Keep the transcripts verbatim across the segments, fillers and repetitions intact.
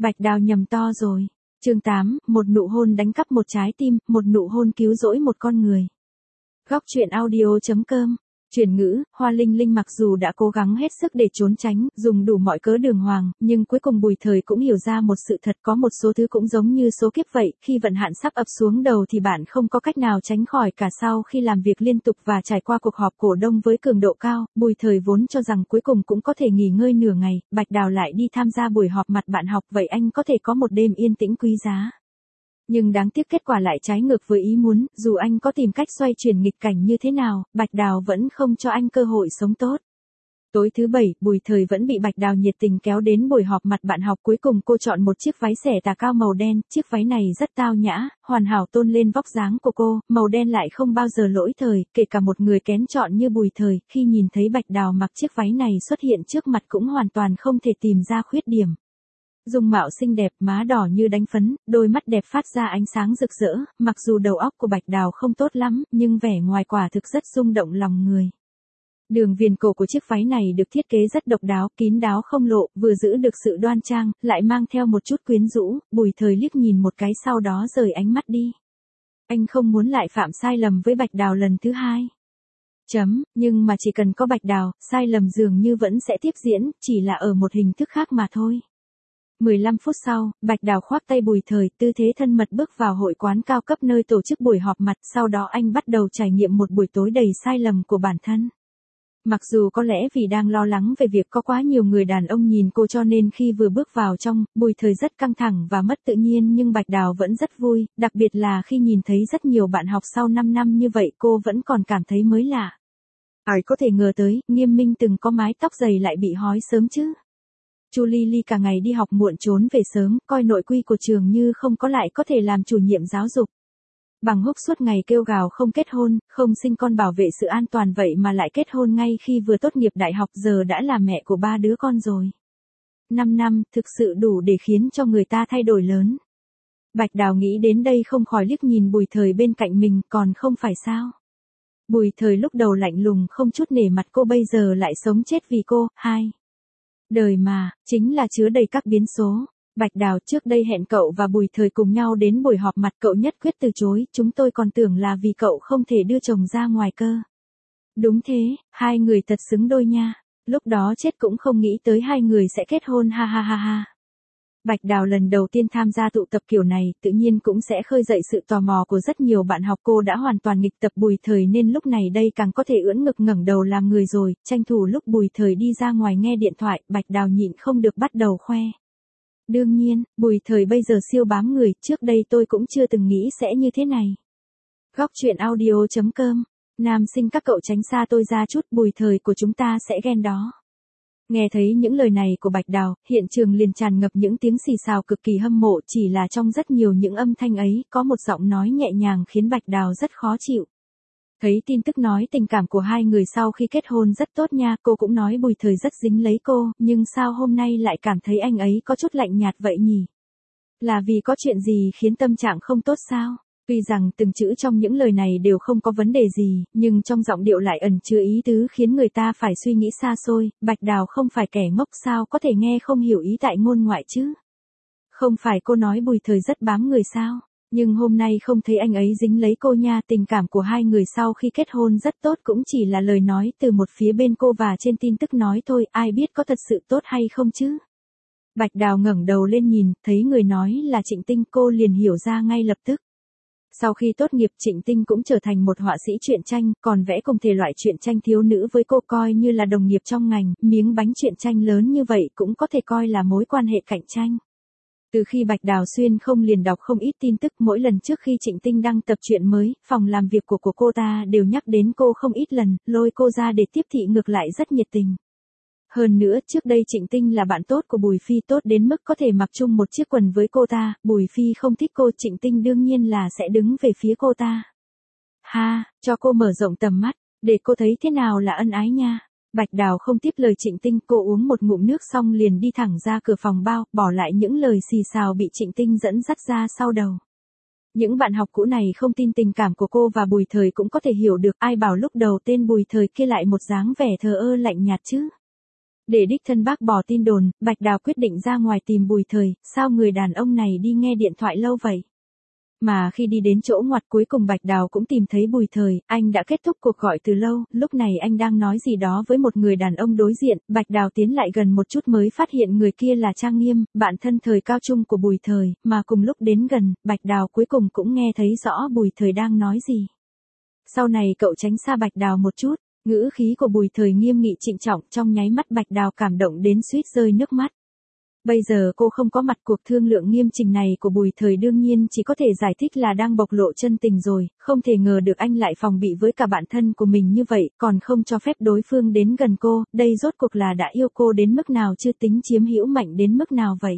Bạch Đào nhầm to rồi. Chương tám, một nụ hôn đánh cắp một trái tim, một nụ hôn cứu rỗi một con người. Góc truyện audio chấm com. Chuyển ngữ, Hoa Linh Linh mặc dù đã cố gắng hết sức để trốn tránh, dùng đủ mọi cớ đường hoàng, nhưng cuối cùng Bùi Thời cũng hiểu ra một sự thật, có một số thứ cũng giống như số kiếp vậy, khi vận hạn sắp ập xuống đầu thì bạn không có cách nào tránh khỏi cả. Sau khi làm việc liên tục và trải qua cuộc họp cổ đông với cường độ cao, Bùi Thời vốn cho rằng cuối cùng cũng có thể nghỉ ngơi nửa ngày, Bạch Đào lại đi tham gia buổi họp mặt bạn học, vậy anh có thể có một đêm yên tĩnh quý giá. Nhưng đáng tiếc kết quả lại trái ngược với ý muốn, dù anh có tìm cách xoay chuyển nghịch cảnh như thế nào, Bạch Đào vẫn không cho anh cơ hội sống tốt. Tối thứ bảy, Bùi Thời vẫn bị Bạch Đào nhiệt tình kéo đến buổi họp mặt bạn học, cuối cùng cô chọn một chiếc váy xẻ tà cao màu đen, chiếc váy này rất tao nhã, hoàn hảo tôn lên vóc dáng của cô, màu đen lại không bao giờ lỗi thời, kể cả một người kén chọn như Bùi Thời, khi nhìn thấy Bạch Đào mặc chiếc váy này xuất hiện trước mặt cũng hoàn toàn không thể tìm ra khuyết điểm. Dung mạo xinh đẹp, má đỏ như đánh phấn, đôi mắt đẹp phát ra ánh sáng rực rỡ, mặc dù đầu óc của Bạch Đào không tốt lắm, nhưng vẻ ngoài quả thực rất rung động lòng người. Đường viền cổ của chiếc váy này được thiết kế rất độc đáo, kín đáo không lộ, vừa giữ được sự đoan trang, lại mang theo một chút quyến rũ. Bùi Thời liếc nhìn một cái sau đó rời ánh mắt đi. Anh không muốn lại phạm sai lầm với Bạch Đào lần thứ hai. Chấm, nhưng mà chỉ cần có Bạch Đào, sai lầm dường như vẫn sẽ tiếp diễn, chỉ là ở một hình thức khác mà thôi. mười lăm phút sau, Bạch Đào khoác tay Bùi Thời, tư thế thân mật bước vào hội quán cao cấp nơi tổ chức buổi họp mặt, sau đó anh bắt đầu trải nghiệm một buổi tối đầy sai lầm của bản thân. Mặc dù có lẽ vì đang lo lắng về việc có quá nhiều người đàn ông nhìn cô cho nên khi vừa bước vào trong, Bùi Thời rất căng thẳng và mất tự nhiên, nhưng Bạch Đào vẫn rất vui, đặc biệt là khi nhìn thấy rất nhiều bạn học sau năm năm như vậy cô vẫn còn cảm thấy mới lạ. Ai có thể ngờ tới, Nghiêm Minh từng có mái tóc dày lại bị hói sớm chứ. Chu Ly Ly cả ngày đi học muộn trốn về sớm, coi nội quy của trường như không có lại có thể làm chủ nhiệm giáo dục. Bằng Húc suốt ngày kêu gào không kết hôn, không sinh con bảo vệ sự an toàn vậy mà lại kết hôn ngay khi vừa tốt nghiệp đại học, giờ đã là mẹ của ba đứa con rồi. Năm năm, thực sự đủ để khiến cho người ta thay đổi lớn. Bạch Đào nghĩ đến đây không khỏi liếc nhìn Bùi Thời bên cạnh mình, còn không phải sao. Bùi Thời lúc đầu lạnh lùng không chút nể mặt cô, bây giờ lại sống chết vì cô. Hai. Đời mà, chính là chứa đầy các biến số. Bạch Đào, trước đây hẹn cậu và Bùi Thời cùng nhau đến buổi họp mặt, cậu nhất quyết từ chối, chúng tôi còn tưởng là vì cậu không thể đưa chồng ra ngoài cơ. Đúng thế, hai người thật xứng đôi nha. Lúc đó chết cũng không nghĩ tới hai người sẽ kết hôn, ha ha ha ha. Bạch Đào lần đầu tiên tham gia tụ tập kiểu này, tự nhiên cũng sẽ khơi dậy sự tò mò của rất nhiều bạn học. Cô đã hoàn toàn nghịch tập Bùi Thời nên lúc này đây càng có thể ưỡn ngực ngẩng đầu làm người rồi, tranh thủ lúc Bùi Thời đi ra ngoài nghe điện thoại, Bạch Đào nhịn không được bắt đầu khoe. Đương nhiên, Bùi Thời bây giờ siêu bám người, trước đây tôi cũng chưa từng nghĩ sẽ như thế này. Góc truyện audio chấm com. Nam sinh các cậu tránh xa tôi ra chút, Bùi Thời của chúng ta sẽ ghen đó. Nghe thấy những lời này của Bạch Đào, hiện trường liền tràn ngập những tiếng xì xào cực kỳ hâm mộ, chỉ là trong rất nhiều những âm thanh ấy, có một giọng nói nhẹ nhàng khiến Bạch Đào rất khó chịu. Thấy tin tức nói tình cảm của hai người sau khi kết hôn rất tốt nha, cô cũng nói Bùi Thời rất dính lấy cô, nhưng sao hôm nay lại cảm thấy anh ấy có chút lạnh nhạt vậy nhỉ? Là vì có chuyện gì khiến tâm trạng không tốt sao? Tuy rằng từng chữ trong những lời này đều không có vấn đề gì, nhưng trong giọng điệu lại ẩn chứa ý tứ khiến người ta phải suy nghĩ xa xôi. Bạch Đào không phải kẻ ngốc sao có thể nghe không hiểu ý tại ngôn ngoại chứ? Không phải cô nói Bùi Thời rất bám người sao? Nhưng hôm nay không thấy anh ấy dính lấy cô nha, tình cảm của hai người sau khi kết hôn rất tốt cũng chỉ là lời nói từ một phía bên cô và trên tin tức nói thôi, ai biết có thật sự tốt hay không chứ? Bạch Đào ngẩng đầu lên nhìn, thấy người nói là Trịnh Tinh, cô liền hiểu ra ngay lập tức. Sau khi tốt nghiệp, Trịnh Tinh cũng trở thành một họa sĩ truyện tranh, còn vẽ cùng thể loại truyện tranh thiếu nữ với cô, coi như là đồng nghiệp trong ngành, miếng bánh truyện tranh lớn như vậy cũng có thể coi là mối quan hệ cạnh tranh. Từ khi Bạch Đào xuyên không liền đọc không ít tin tức, mỗi lần trước khi Trịnh Tinh đăng tập truyện mới, phòng làm việc của của cô ta đều nhắc đến cô không ít lần, lôi cô ra để tiếp thị, ngược lại rất nhiệt tình. Hơn nữa, trước đây Trịnh Tinh là bạn tốt của Bùi Phi, tốt đến mức có thể mặc chung một chiếc quần với cô ta, Bùi Phi không thích cô, Trịnh Tinh đương nhiên là sẽ đứng về phía cô ta. Ha, cho cô mở rộng tầm mắt, để cô thấy thế nào là ân ái nha. Bạch Đào không tiếp lời Trịnh Tinh, cô uống một ngụm nước xong liền đi thẳng ra cửa phòng bao, bỏ lại những lời xì xào bị Trịnh Tinh dẫn dắt ra sau đầu. Những bạn học cũ này không tin tình cảm của cô và Bùi Thời cũng có thể hiểu được, ai bảo lúc đầu tên Bùi Thời kia lại một dáng vẻ thờ ơ lạnh nhạt chứ. Để đích thân bác bỏ tin đồn, Bạch Đào quyết định ra ngoài tìm Bùi Thời, sao người đàn ông này đi nghe điện thoại lâu vậy? Mà khi đi đến chỗ ngoặt cuối cùng Bạch Đào cũng tìm thấy Bùi Thời, anh đã kết thúc cuộc gọi từ lâu, lúc này anh đang nói gì đó với một người đàn ông đối diện, Bạch Đào tiến lại gần một chút mới phát hiện người kia là Trang Nghiêm, bạn thân thời cao trung của Bùi Thời, mà cùng lúc đến gần, Bạch Đào cuối cùng cũng nghe thấy rõ Bùi Thời đang nói gì. Sau này cậu tránh xa Bạch Đào một chút, ngữ khí của Bùi Thời nghiêm nghị trịnh trọng, trong nháy mắt Bạch Đào cảm động đến suýt rơi nước mắt. Bây giờ cô không có mặt cuộc thương lượng nghiêm trình này của Bùi Thời đương nhiên chỉ có thể giải thích là đang bộc lộ chân tình rồi, không thể ngờ được anh lại phòng bị với cả bạn thân của mình như vậy, còn không cho phép đối phương đến gần cô, đây rốt cuộc là đã yêu cô đến mức nào chưa, tính chiếm hữu mạnh đến mức nào vậy.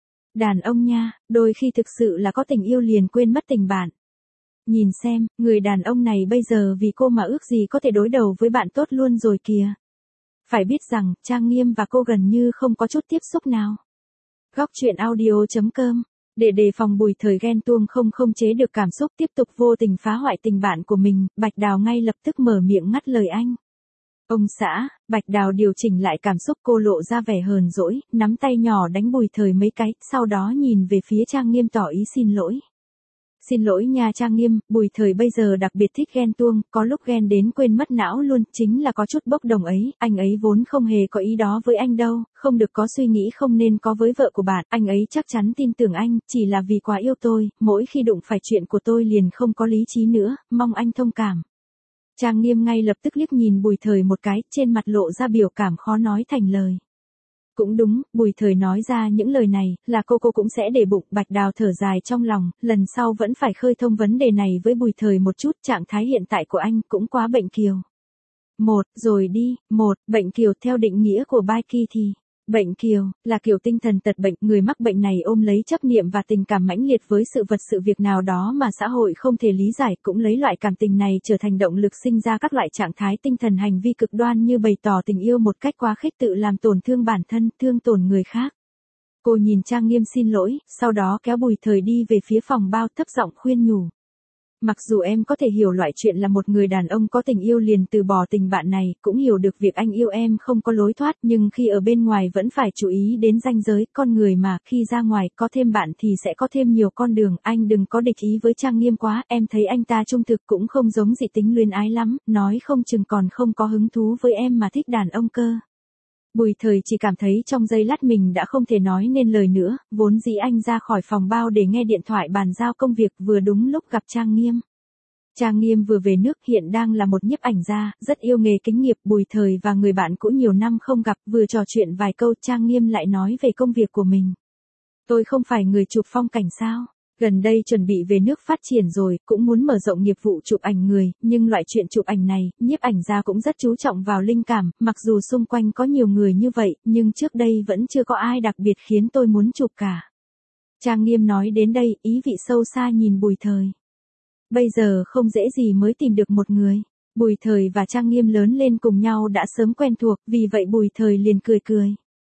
Đàn ông nha, đôi khi thực sự là có tình yêu liền quên mất tình bạn. Nhìn xem, người đàn ông này bây giờ vì cô mà ước gì có thể đối đầu với bạn tốt luôn rồi kìa. Phải biết rằng, Trang Nghiêm và cô gần như không có chút tiếp xúc nào. Góc truyện audio chấm com. Để đề phòng Bùi Thời ghen tuông không không chế được cảm xúc tiếp tục vô tình phá hoại tình bạn của mình, Bạch Đào ngay lập tức mở miệng ngắt lời anh. Ông xã, Bạch Đào điều chỉnh lại cảm xúc, cô lộ ra vẻ hờn dỗi, nắm tay nhỏ đánh Bùi Thời mấy cái, sau đó nhìn về phía Trang Nghiêm tỏ ý xin lỗi. Xin lỗi nha Trang Nghiêm, Bùi Thời bây giờ đặc biệt thích ghen tuông, có lúc ghen đến quên mất não luôn, chính là có chút bốc đồng ấy, anh ấy vốn không hề có ý đó với anh đâu, không được có suy nghĩ không nên có với vợ của bạn, anh ấy chắc chắn tin tưởng anh, chỉ là vì quá yêu tôi, mỗi khi đụng phải chuyện của tôi liền không có lý trí nữa, mong anh thông cảm. Trang Nghiêm ngay lập tức liếc nhìn Bùi Thời một cái, trên mặt lộ ra biểu cảm khó nói thành lời. Cũng đúng, Bùi Thời nói ra những lời này, là cô cô cũng sẽ để bụng, Bạch Đào thở dài trong lòng, lần sau vẫn phải khơi thông vấn đề này với Bùi Thời một chút, trạng thái hiện tại của anh cũng quá bệnh kiều. Một, rồi đi, một, bệnh kiều theo định nghĩa của Baiki thì, bệnh kiều, là kiểu tinh thần tật bệnh, người mắc bệnh này ôm lấy chấp niệm và tình cảm mãnh liệt với sự vật sự việc nào đó mà xã hội không thể lý giải, cũng lấy loại cảm tình này trở thành động lực sinh ra các loại trạng thái tinh thần hành vi cực đoan như bày tỏ tình yêu một cách quá khích, tự làm tổn thương bản thân, thương tổn người khác. Cô nhìn Trang Nghiêm xin lỗi, sau đó kéo Bùi Thời đi về phía phòng bao, thấp giọng khuyên nhủ. Mặc dù em có thể hiểu loại chuyện là một người đàn ông có tình yêu liền từ bỏ tình bạn này, cũng hiểu được việc anh yêu em không có lối thoát, nhưng khi ở bên ngoài vẫn phải chú ý đến ranh giới, con người mà, khi ra ngoài có thêm bạn thì sẽ có thêm nhiều con đường, anh đừng có địch ý với Trang Nghiêm quá, em thấy anh ta trung thực cũng không giống dị tính luyến ái lắm, nói không chừng còn không có hứng thú với em mà thích đàn ông cơ. Bùi Thời chỉ cảm thấy trong giây lát mình đã không thể nói nên lời nữa, vốn dĩ anh ra khỏi phòng bao để nghe điện thoại bàn giao công việc, vừa đúng lúc gặp Trang Nghiêm. Trang Nghiêm vừa về nước, hiện đang là một nhiếp ảnh gia, rất yêu nghề kính nghiệp, Bùi Thời và người bạn cũ nhiều năm không gặp, vừa trò chuyện vài câu Trang Nghiêm lại nói về công việc của mình. Tôi không phải người chụp phong cảnh sao? Gần đây chuẩn bị về nước phát triển rồi, cũng muốn mở rộng nghiệp vụ chụp ảnh người, nhưng loại chuyện chụp ảnh này, nhiếp ảnh gia cũng rất chú trọng vào linh cảm, mặc dù xung quanh có nhiều người như vậy, nhưng trước đây vẫn chưa có ai đặc biệt khiến tôi muốn chụp cả. Trang Nghiêm nói đến đây, ý vị sâu xa nhìn Bùi Thời. Bây giờ không dễ gì mới tìm được một người. Bùi Thời và Trang Nghiêm lớn lên cùng nhau đã sớm quen thuộc, vì vậy Bùi Thời liền cười cười.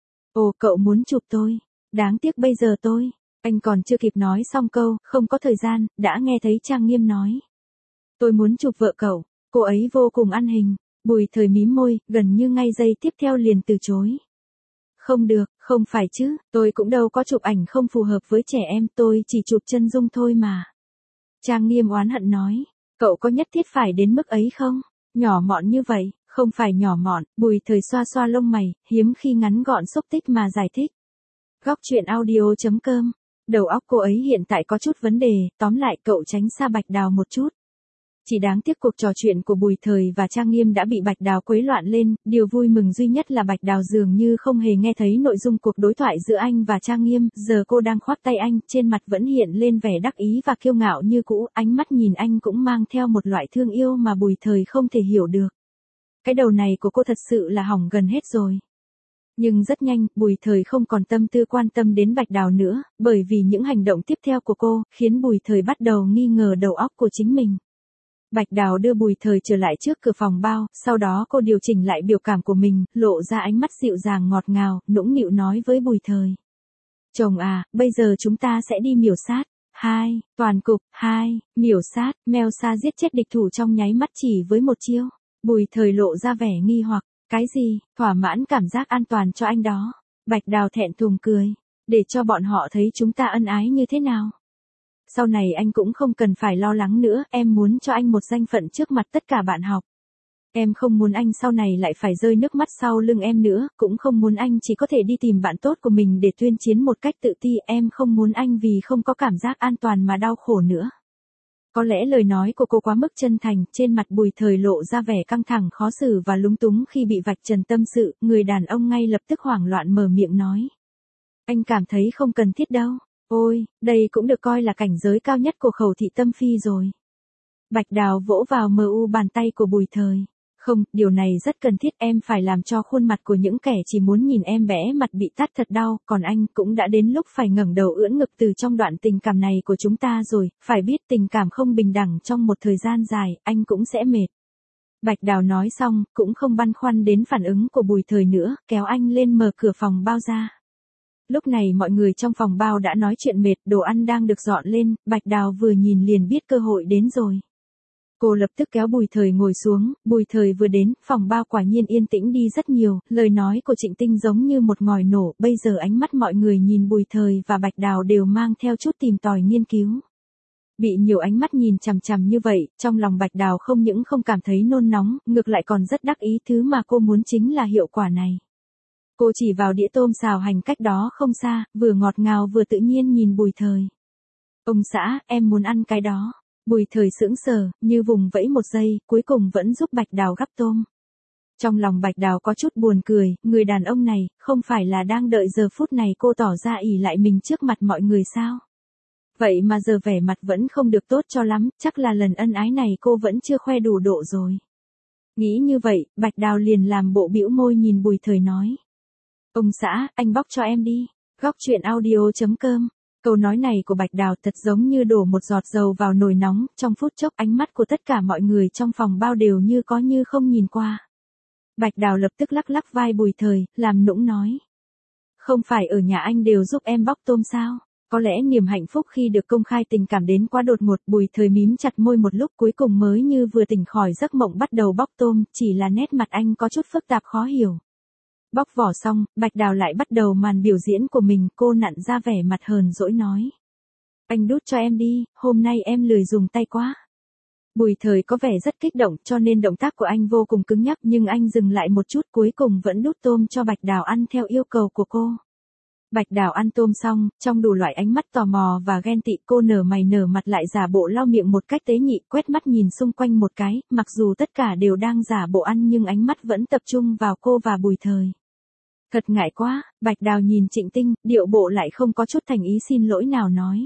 Ồ, cậu muốn chụp tôi. Đáng tiếc bây giờ tôi. Anh còn chưa kịp nói xong câu, không có thời gian, đã nghe thấy Trang Nghiêm nói. Tôi muốn chụp vợ cậu, cô ấy vô cùng ăn hình. Bùi Thời mím môi, gần như ngay giây tiếp theo liền từ chối. Không được, không phải chứ, tôi cũng đâu có chụp ảnh không phù hợp với trẻ em, tôi chỉ chụp chân dung thôi mà. Trang Nghiêm oán hận nói, cậu có nhất thiết phải đến mức ấy không? Nhỏ mọn như vậy, không phải nhỏ mọn, Bùi Thời xoa xoa lông mày, hiếm khi ngắn gọn xúc tích mà giải thích. Góc truyện audio chấm com. Đầu óc cô ấy hiện tại có chút vấn đề, tóm lại cậu tránh xa Bạch Đào một chút. Chỉ đáng tiếc cuộc trò chuyện của Bùi Thời và Trang Nghiêm đã bị Bạch Đào quấy loạn lên, điều vui mừng duy nhất là Bạch Đào dường như không hề nghe thấy nội dung cuộc đối thoại giữa anh và Trang Nghiêm, giờ cô đang khoác tay anh, trên mặt vẫn hiện lên vẻ đắc ý và kiêu ngạo như cũ, ánh mắt nhìn anh cũng mang theo một loại thương yêu mà Bùi Thời không thể hiểu được. Cái đầu này của cô thật sự là hỏng gần hết rồi. Nhưng rất nhanh, Bùi Thời không còn tâm tư quan tâm đến Bạch Đào nữa, bởi vì những hành động tiếp theo của cô, khiến Bùi Thời bắt đầu nghi ngờ đầu óc của chính mình. Bạch Đào đưa Bùi Thời trở lại trước cửa phòng bao, sau đó cô điều chỉnh lại biểu cảm của mình, lộ ra ánh mắt dịu dàng ngọt ngào, nũng nịu nói với Bùi Thời. Chồng à, bây giờ chúng ta sẽ đi miểu sát. Hai, toàn cục, hai, miểu sát, Meo Sa giết chết địch thủ trong nháy mắt chỉ với một chiêu. Bùi Thời lộ ra vẻ nghi hoặc. Cái gì, thỏa mãn cảm giác an toàn cho anh đó. Bạch Đào thẹn thùng cười. Để cho bọn họ thấy chúng ta ân ái như thế nào. Sau này anh cũng không cần phải lo lắng nữa, em muốn cho anh một danh phận trước mặt tất cả bạn học. Em không muốn anh sau này lại phải rơi nước mắt sau lưng em nữa, cũng không muốn anh chỉ có thể đi tìm bạn tốt của mình để tuyên chiến một cách tự ti, em không muốn anh vì không có cảm giác an toàn mà đau khổ nữa. Có lẽ lời nói của cô quá mức chân thành, trên mặt Bùi Thời lộ ra vẻ căng thẳng khó xử và lúng túng khi bị vạch trần tâm sự, người đàn ông ngay lập tức hoảng loạn mở miệng nói. Anh cảm thấy không cần thiết đâu, ôi, đây cũng được coi là cảnh giới cao nhất của Khẩu Thị Tâm Phi rồi. Bạch Đào vỗ vào mờ u bàn tay của Bùi Thời. Không, điều này rất cần thiết, em phải làm cho khuôn mặt của những kẻ chỉ muốn nhìn em bẽ mặt bị tát thật đau, còn anh cũng đã đến lúc phải ngẩng đầu ưỡn ngực từ trong đoạn tình cảm này của chúng ta rồi, phải biết tình cảm không bình đẳng trong một thời gian dài, anh cũng sẽ mệt. Bạch Đào nói xong, cũng không băn khoăn đến phản ứng của Bùi Thời nữa, kéo anh lên mở cửa phòng bao ra. Lúc này mọi người trong phòng bao đã nói chuyện mệt, đồ ăn đang được dọn lên, Bạch Đào vừa nhìn liền biết cơ hội đến rồi. Cô lập tức kéo Bùi Thời ngồi xuống, Bùi Thời vừa đến, phòng bao quả nhiên yên tĩnh đi rất nhiều, lời nói của Trịnh Tinh giống như một ngòi nổ, bây giờ ánh mắt mọi người nhìn Bùi Thời và Bạch Đào đều mang theo chút tìm tòi nghiên cứu. Bị nhiều ánh mắt nhìn chằm chằm như vậy, trong lòng Bạch Đào không những không cảm thấy nôn nóng, ngược lại còn rất đắc ý, thứ mà cô muốn chính là hiệu quả này. Cô chỉ vào đĩa tôm xào hành cách đó không xa, vừa ngọt ngào vừa tự nhiên nhìn Bùi Thời. Ông xã, em muốn ăn cái đó. Bùi Thời sững sờ, như vùng vẫy một giây, cuối cùng vẫn giúp Bạch Đào gắp tôm. Trong lòng Bạch Đào có chút buồn cười, người đàn ông này, không phải là đang đợi giờ phút này cô tỏ ra ỷ lại mình trước mặt mọi người sao? Vậy mà giờ vẻ mặt vẫn không được tốt cho lắm, chắc là lần ân ái này cô vẫn chưa khoe đủ độ rồi. Nghĩ như vậy, Bạch Đào liền làm bộ bĩu môi nhìn Bùi Thời nói. Ông xã, anh bóc cho em đi. Góc truyện audio chấm com. Câu nói này của Bạch Đào thật giống như đổ một giọt dầu vào nồi nóng, trong phút chốc ánh mắt của tất cả mọi người trong phòng bao đều như có như không nhìn qua. Bạch Đào lập tức lắc lắc vai Bùi Thời, làm nũng nói. Không phải ở nhà anh đều giúp em bóc tôm sao? Có lẽ niềm hạnh phúc khi được công khai tình cảm đến quá đột ngột, Bùi Thời mím chặt môi một lúc cuối cùng mới như vừa tỉnh khỏi giấc mộng bắt đầu bóc tôm, chỉ là nét mặt anh có chút phức tạp khó hiểu. Bóc vỏ xong, Bạch Đào lại bắt đầu màn biểu diễn của mình, cô nặn ra vẻ mặt hờn dỗi nói. Anh đút cho em đi, hôm nay em lười dùng tay quá. Bùi Thời có vẻ rất kích động cho nên động tác của anh vô cùng cứng nhắc nhưng anh dừng lại một chút cuối cùng vẫn đút tôm cho Bạch Đào ăn theo yêu cầu của cô. Bạch Đào ăn tôm xong, trong đủ loại ánh mắt tò mò và ghen tị cô nở mày nở mặt lại giả bộ lau miệng một cách tế nhị, quét mắt nhìn xung quanh một cái, mặc dù tất cả đều đang giả bộ ăn nhưng ánh mắt vẫn tập trung vào cô và Bùi Thời. Thật ngại quá, Bạch Đào nhìn Trịnh Tinh, điệu bộ lại không có chút thành ý xin lỗi nào nói.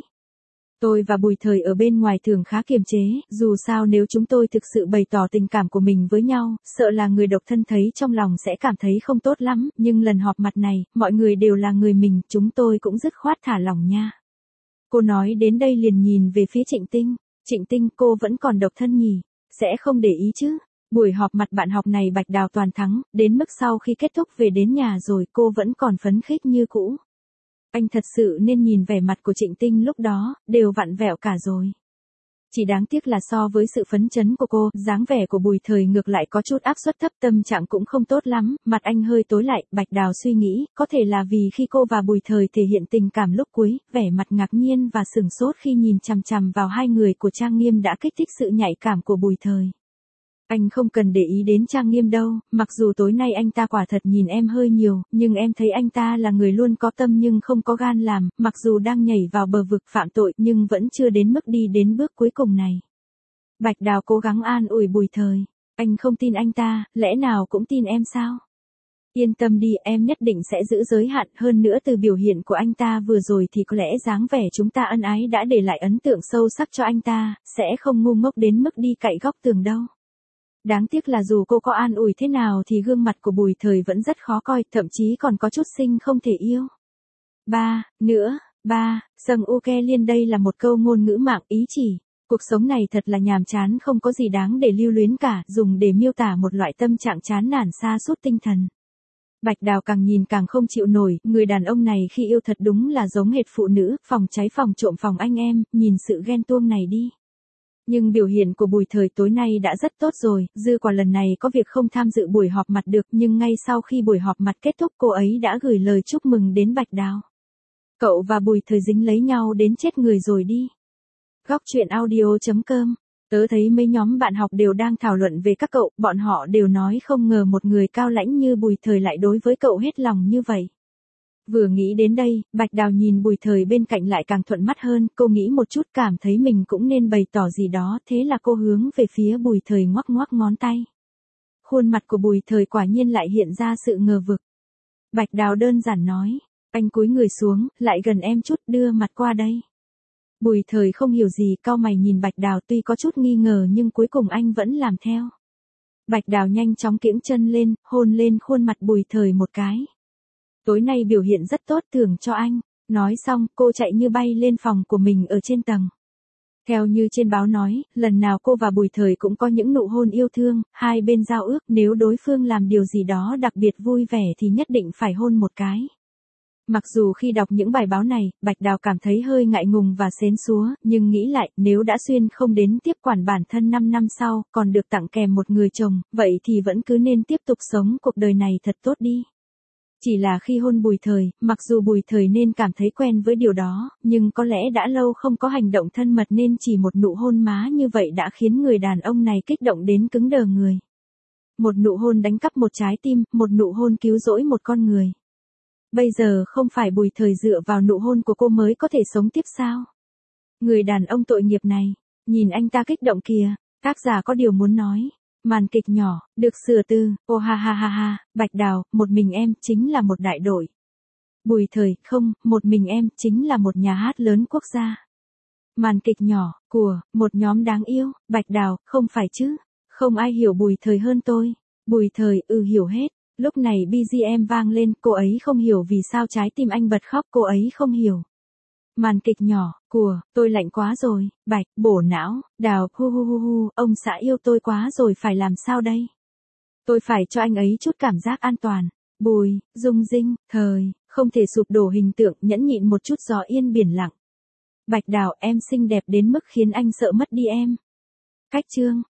Tôi và Bùi Thời ở bên ngoài thường khá kiềm chế, dù sao nếu chúng tôi thực sự bày tỏ tình cảm của mình với nhau, sợ là người độc thân thấy trong lòng sẽ cảm thấy không tốt lắm, nhưng lần họp mặt này, mọi người đều là người mình, chúng tôi cũng dứt khoát thả lỏng nha. Cô nói đến đây liền nhìn về phía Trịnh Tinh, Trịnh Tinh cô vẫn còn độc thân nhỉ, sẽ không để ý chứ. Buổi họp mặt bạn học này Bạch Đào toàn thắng, đến mức sau khi kết thúc về đến nhà rồi cô vẫn còn phấn khích như cũ. Anh thật sự nên nhìn vẻ mặt của Trịnh Tinh lúc đó, đều vặn vẹo cả rồi. Chỉ đáng tiếc là so với sự phấn chấn của cô, dáng vẻ của Bùi Thời ngược lại có chút áp suất thấp, tâm trạng cũng không tốt lắm, mặt anh hơi tối lại, Bạch Đào suy nghĩ, có thể là vì khi cô và Bùi Thời thể hiện tình cảm lúc cuối, vẻ mặt ngạc nhiên và sửng sốt khi nhìn chằm chằm vào hai người của Trang Nghiêm đã kích thích sự nhạy cảm của Bùi Thời. Anh không cần để ý đến Trang Nghiêm đâu, mặc dù tối nay anh ta quả thật nhìn em hơi nhiều, nhưng em thấy anh ta là người luôn có tâm nhưng không có gan làm, mặc dù đang nhảy vào bờ vực phạm tội nhưng vẫn chưa đến mức đi đến bước cuối cùng này. Bạch Đào cố gắng an ủi Bùi Thời, anh không tin anh ta, lẽ nào cũng tin em sao? Yên tâm đi, em nhất định sẽ giữ giới hạn, hơn nữa từ biểu hiện của anh ta vừa rồi thì có lẽ dáng vẻ chúng ta ân ái đã để lại ấn tượng sâu sắc cho anh ta, sẽ không ngu ngốc đến mức đi cạy góc tường đâu. Đáng tiếc là dù cô có an ủi thế nào thì gương mặt của Bùi Thời vẫn rất khó coi, thậm chí còn có chút sinh không thể yêu. Ba, nữa, ba, sâng u ke liên đây là một câu ngôn ngữ mạng ý chỉ. Cuộc sống này thật là nhàm chán không có gì đáng để lưu luyến cả, dùng để miêu tả một loại tâm trạng chán nản sa sút tinh thần. Bạch Đào càng nhìn càng không chịu nổi, người đàn ông này khi yêu thật đúng là giống hệt phụ nữ, phòng cháy phòng trộm phòng anh em, nhìn sự ghen tuông này đi. Nhưng biểu hiện của Bùi Thời tối nay đã rất tốt rồi, dư quả lần này có việc không tham dự buổi họp mặt được, nhưng ngay sau khi buổi họp mặt kết thúc cô ấy đã gửi lời chúc mừng đến Bạch Đào. Cậu và Bùi Thời dính lấy nhau đến chết người rồi đi. Góc truyện audio chấm com. Tớ thấy mấy nhóm bạn học đều đang thảo luận về các cậu, bọn họ đều nói không ngờ một người cao lãnh như Bùi Thời lại đối với cậu hết lòng như vậy. Vừa nghĩ đến đây, Bạch Đào nhìn Bùi Thời bên cạnh lại càng thuận mắt hơn, cô nghĩ một chút cảm thấy mình cũng nên bày tỏ gì đó, thế là cô hướng về phía Bùi Thời ngoắc ngoắc ngón tay. Khuôn mặt của Bùi Thời quả nhiên lại hiện ra sự ngờ vực. Bạch Đào đơn giản nói, anh cúi người xuống, lại gần em chút, đưa mặt qua đây. Bùi Thời không hiểu gì, cau mày nhìn Bạch Đào, tuy có chút nghi ngờ nhưng cuối cùng anh vẫn làm theo. Bạch Đào nhanh chóng kiễng chân lên, hôn lên khuôn mặt Bùi Thời một cái. Tối nay biểu hiện rất tốt, thưởng cho anh. Nói xong, cô chạy như bay lên phòng của mình ở trên tầng. Theo như trên báo nói, lần nào cô và Bùi Thời cũng có những nụ hôn yêu thương, hai bên giao ước nếu đối phương làm điều gì đó đặc biệt vui vẻ thì nhất định phải hôn một cái. Mặc dù khi đọc những bài báo này, Bạch Đào cảm thấy hơi ngại ngùng và xến xúa, nhưng nghĩ lại, nếu đã xuyên không đến tiếp quản bản thân năm năm sau, còn được tặng kèm một người chồng, vậy thì vẫn cứ nên tiếp tục sống cuộc đời này thật tốt đi. Chỉ là khi hôn Bùi Thời, mặc dù Bùi Thời nên cảm thấy quen với điều đó, nhưng có lẽ đã lâu không có hành động thân mật nên chỉ một nụ hôn má như vậy đã khiến người đàn ông này kích động đến cứng đờ người. Một nụ hôn đánh cắp một trái tim, một nụ hôn cứu rỗi một con người. Bây giờ không phải Bùi Thời dựa vào nụ hôn của cô mới có thể sống tiếp sao? Người đàn ông tội nghiệp này, nhìn anh ta kích động kìa, tác giả có điều muốn nói. Màn kịch nhỏ, được sửa từ, ô ha ha ha ha, Bạch Đào, một mình em, chính là một đại đội. Bùi Thời, không, một mình em, chính là một nhà hát lớn quốc gia. Màn kịch nhỏ, của, một nhóm đáng yêu, Bạch Đào, không phải chứ, không ai hiểu Bùi Thời hơn tôi. Bùi Thời, ừ hiểu hết. Lúc này bê giê em vang lên, cô ấy không hiểu vì sao trái tim anh bật khóc, cô ấy không hiểu. Màn kịch nhỏ, của, tôi lạnh quá rồi, Bạch, bổ não, Đào, hu hu hu hu, ông xã yêu tôi quá rồi phải làm sao đây? Tôi phải cho anh ấy chút cảm giác an toàn. Bùi, Dung Dinh, Thời, không thể sụp đổ hình tượng, nhẫn nhịn một chút gió yên biển lặng. Bạch Đào, em xinh đẹp đến mức khiến anh sợ mất đi em. Cách chương.